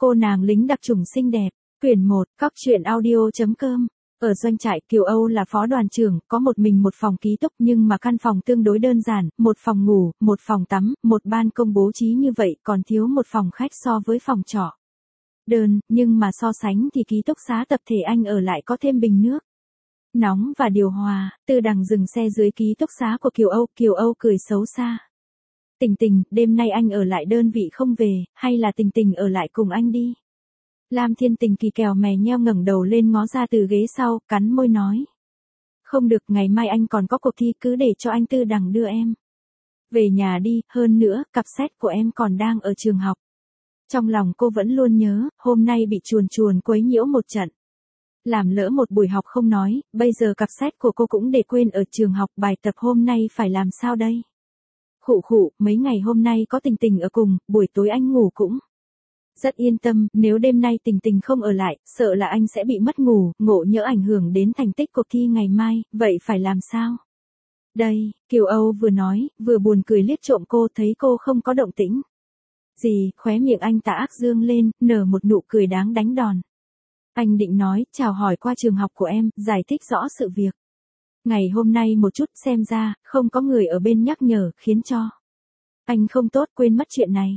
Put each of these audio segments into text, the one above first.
Cô nàng lính đặc chủng xinh đẹp. Quyển 1, Cóc truyện audio.com. Ở doanh trại, Kiều Âu là phó đoàn trưởng, có một mình một phòng ký túc nhưng mà căn phòng tương đối đơn giản, một phòng ngủ, một phòng tắm, một ban công bố trí như vậy còn thiếu một phòng khách so với phòng trọ. Nhưng mà so sánh thì ký túc xá tập thể anh ở lại có thêm bình nước nóng và điều hòa. Tư Đằng dừng xe dưới ký túc xá của Kiều Âu cười xấu xa. Tình Tình, đêm nay anh ở lại đơn vị không về, hay là Tình Tình ở lại cùng anh đi? Lam Thiên Tình kỳ kèo mè nheo ngẩng đầu lên ngó ra từ ghế sau, cắn môi nói. Không được, ngày mai anh còn có cuộc thi, cứ để cho anh Tư Đằng đưa em về nhà đi, hơn nữa, cặp xét của em còn đang ở trường học. Trong lòng cô vẫn luôn nhớ, hôm nay bị chuồn quấy nhiễu một trận. Làm lỡ một buổi học không nói, bây giờ cặp xét của cô cũng để quên ở trường học, bài tập hôm nay phải làm sao đây? Khụ, mấy ngày hôm nay có Tình Tình ở cùng, buổi tối anh ngủ cũng rất yên tâm, nếu đêm nay Tình Tình không ở lại, sợ là anh sẽ bị mất ngủ, ngộ nhỡ ảnh hưởng đến thành tích cuộc thi ngày mai, vậy phải làm sao? Đây, Kiều Âu vừa nói, vừa buồn cười liếc trộm cô, thấy cô không có động tĩnh gì, khóe miệng anh tà ác dương lên, nở một nụ cười đáng đánh đòn. Anh định nói, chào hỏi qua trường học của em, giải thích rõ sự việc. Ngày hôm nay một chút, xem ra, không có người ở bên nhắc nhở, khiến cho anh không tốt, quên mất chuyện này.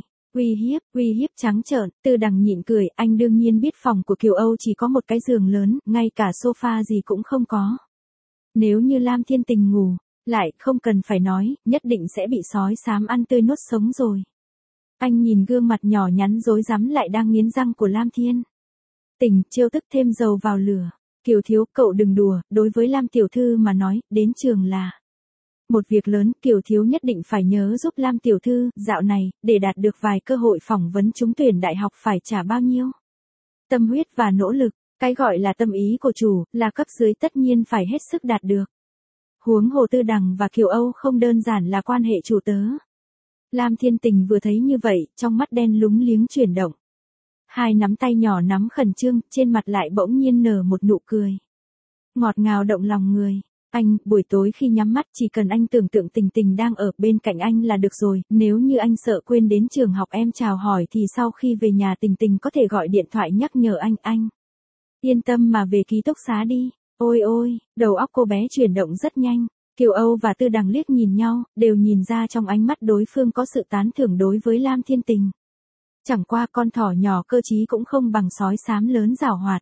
Uy hiếp trắng trợn. Tư Đằng nhịn cười, anh đương nhiên biết phòng của Kiều Âu chỉ có một cái giường lớn, ngay cả sofa gì cũng không có. Nếu như Lam Thiên Tình ngủ lại, không cần phải nói, nhất định sẽ bị sói xám ăn tươi nuốt sống rồi. Anh nhìn gương mặt nhỏ nhắn rối rắm lại đang nghiến răng của Lam Thiên Tình, chiêu tức thêm dầu vào lửa. Kiều thiếu, cậu đừng đùa, đối với Lam tiểu thư mà nói, đến trường là một việc lớn, Kiều thiếu nhất định phải nhớ giúp Lam tiểu thư, dạo này, để đạt được vài cơ hội phỏng vấn trúng tuyển đại học phải trả bao nhiêu tâm huyết và nỗ lực, cái gọi là tâm ý của chủ, là cấp dưới tất nhiên phải hết sức đạt được. Huống hồ Tư Đằng và Kiều Âu không đơn giản là quan hệ chủ tớ. Lam Thiên Tình vừa thấy như vậy, trong mắt đen lúng liếng chuyển động. Hai nắm tay nhỏ nắm khẩn trương, trên mặt lại bỗng nhiên nở một nụ cười ngọt ngào động lòng người. Anh, buổi tối khi nhắm mắt chỉ cần anh tưởng tượng Tình Tình đang ở bên cạnh anh là được rồi, nếu như anh sợ quên đến trường học em chào hỏi thì sau khi về nhà Tình Tình có thể gọi điện thoại nhắc nhở anh. Yên tâm mà về ký túc xá đi. Ôi, đầu óc cô bé chuyển động rất nhanh. Kiều Âu và Tư Đằng liếc nhìn nhau, đều nhìn ra trong ánh mắt đối phương có sự tán thưởng đối với Lam Thiên Tình. Chẳng qua con thỏ nhỏ cơ trí cũng không bằng sói xám lớn giảo hoạt.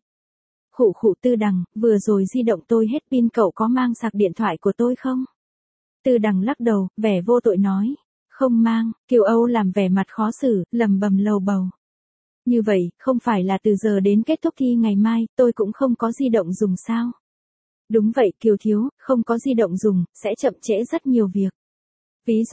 Khụ Tư Đằng, vừa rồi di động tôi hết pin, cậu có mang sạc điện thoại của tôi không? Tư Đằng lắc đầu, vẻ vô tội nói. Không mang. Kiều Âu làm vẻ mặt khó xử, lầm bầm lầu bầu. Như vậy, không phải là từ giờ đến kết thúc thi ngày mai, tôi cũng không có di động dùng sao? Đúng vậy Kiều thiếu, không có di động dùng, sẽ chậm trễ rất nhiều việc. Ví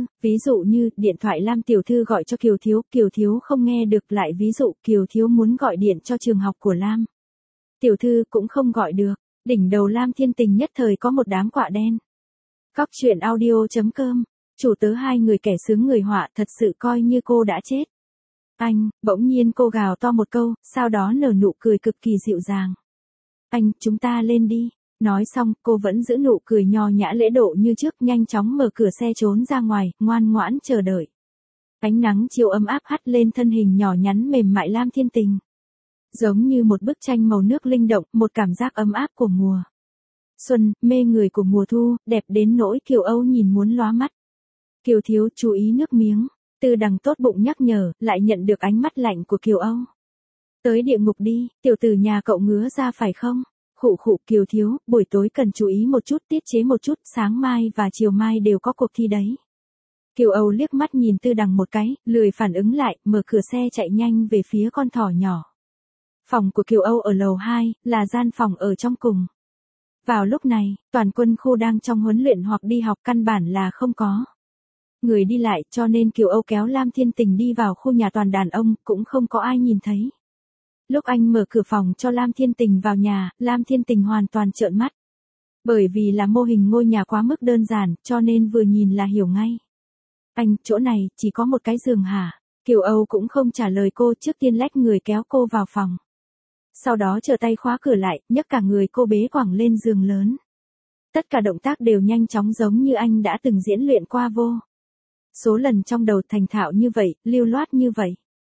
dụ như, điện thoại Lam tiểu thư gọi cho Kiều thiếu không nghe được, lại ví dụ Kiều thiếu muốn gọi điện cho trường học của Lam tiểu thư cũng không gọi được. Đỉnh đầu Lam Thiên Tình nhất thời có một đám quạ đen. Cóc truyện audio.com. Chủ tớ hai người kẻ sướng người họa, thật sự coi như cô đã chết. Anh, bỗng nhiên cô gào to một câu, sau đó nở nụ cười cực kỳ dịu dàng. Anh, chúng ta lên đi. Nói xong, cô vẫn giữ nụ cười nho nhã lễ độ như trước, nhanh chóng mở cửa xe trốn ra ngoài, ngoan ngoãn chờ đợi. Ánh nắng chiều ấm áp hắt lên thân hình nhỏ nhắn mềm mại Lam Thiên Tình. Giống như một bức tranh màu nước linh động, một cảm giác ấm áp của mùa xuân, mê người của mùa thu, đẹp đến nỗi Kiều Âu nhìn muốn lóa mắt. Kiều thiếu, chú ý nước miếng. Tư Đằng tốt bụng nhắc nhở, lại nhận được ánh mắt lạnh của Kiều Âu. Tới địa ngục đi, tiểu tử nhà cậu ngứa ra phải không? Khụ Kiều thiếu, buổi tối cần chú ý một chút, tiết chế một chút, sáng mai và chiều mai đều có cuộc thi đấy. Kiều Âu liếc mắt nhìn Tư Đằng một cái, lười phản ứng lại, mở cửa xe chạy nhanh về phía con thỏ nhỏ. Phòng của Kiều Âu ở lầu 2, là gian phòng ở trong cùng. Vào lúc này, toàn quân khu đang trong huấn luyện hoặc đi học, căn bản là không có người đi lại, cho nên Kiều Âu kéo Lam Thiên Tình đi vào khu nhà toàn đàn ông, cũng không có ai nhìn thấy. Lúc anh mở cửa phòng cho Lam Thiên Tình vào nhà, Lam Thiên Tình hoàn toàn trợn mắt. Bởi vì là mô hình ngôi nhà quá mức đơn giản, cho nên vừa nhìn là hiểu ngay. Anh, chỗ này, chỉ có một cái giường hả? Kiều Âu cũng không trả lời cô, trước tiên lách người kéo cô vào phòng. Sau đó trở tay khóa cửa lại, nhấc cả người cô bế quẳng lên giường lớn. Tất cả động tác đều nhanh chóng giống như anh đã từng diễn luyện qua vô số lần trong đầu, thành thạo như vậy, lưu loát như vậy.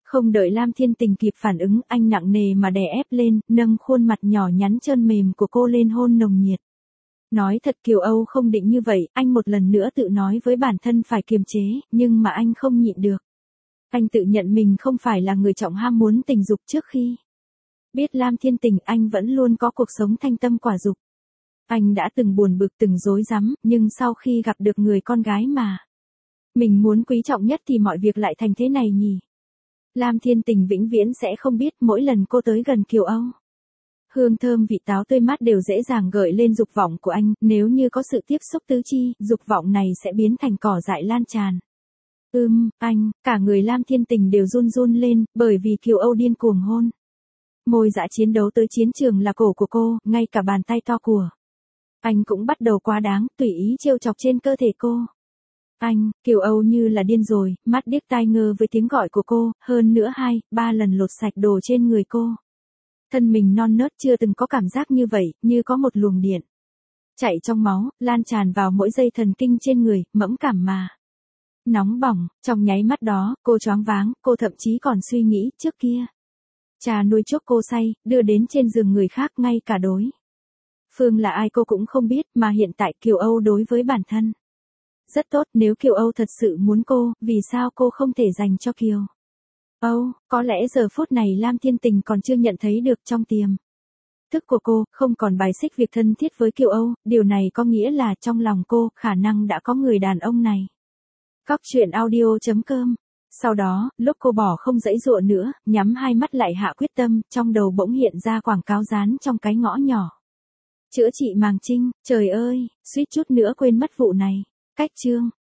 Không đợi Lam Thiên Tình kịp phản ứng, anh nặng nề mà đè ép lên, nâng khuôn mặt nhỏ nhắn trơn mềm của cô lên hôn nồng nhiệt. Nói thật Kiều Âu không định như vậy, anh một lần nữa tự nói với bản thân phải kiềm chế, nhưng mà anh không nhịn được. Anh tự nhận mình không phải là người trọng ham muốn tình dục trước khi biết Lam Thiên Tình, anh vẫn luôn có cuộc sống thanh tâm quả dục. Anh đã từng buồn bực từng rối rắm, nhưng sau khi gặp được người con gái mà mình muốn quý trọng nhất thì mọi việc lại thành thế này nhỉ. Lam Thiên Tình vĩnh viễn sẽ không biết mỗi lần cô tới gần Kiều Âu, hương thơm vị táo tươi mát đều dễ dàng gợi lên dục vọng của anh, nếu như có sự tiếp xúc tứ chi, dục vọng này sẽ biến thành cỏ dại lan tràn. Anh, cả người Lam Thiên Tình đều run run lên, bởi vì Kiều Âu điên cuồng hôn. Môi dã chiến đấu tới chiến trường là cổ của cô, ngay cả bàn tay to của anh cũng bắt đầu quá đáng, tùy ý trêu chọc trên cơ thể cô. Kiều Âu như là điên rồi, mắt điếc tai ngơ với tiếng gọi của cô, hơn nữa 2-3 lần lột sạch đồ trên người cô. Thân mình non nớt chưa từng có cảm giác như vậy, như có một luồng điện chạy trong máu, lan tràn vào mỗi dây thần kinh trên người, mẫn cảm mà nóng bỏng. Trong nháy mắt đó, cô choáng váng, cô thậm chí còn suy nghĩ, trước kia cha nuôi chuốc cô say, đưa đến trên giường người khác, ngay cả đối phương là ai cô cũng không biết, mà hiện tại Kiều Âu đối với bản thân rất tốt. Nếu Kiều Âu thật sự muốn cô, vì sao cô không thể dành cho Kiều Âu? Có lẽ giờ phút này Lam Thiên Tình còn chưa nhận thấy được, trong tiềm thức của cô không còn bài xích việc thân thiết với Kiều Âu, điều này có nghĩa là trong lòng cô khả năng đã có người đàn ông này. Cóc truyện audio.com. Sau đó, lúc cô bỏ không dãy dụa nữa, nhắm hai mắt lại hạ quyết tâm, trong đầu bỗng hiện ra quảng cáo dán trong cái ngõ nhỏ. Chữa trị màng trinh, trời ơi, suýt chút nữa quên mất vụ này. Cách chương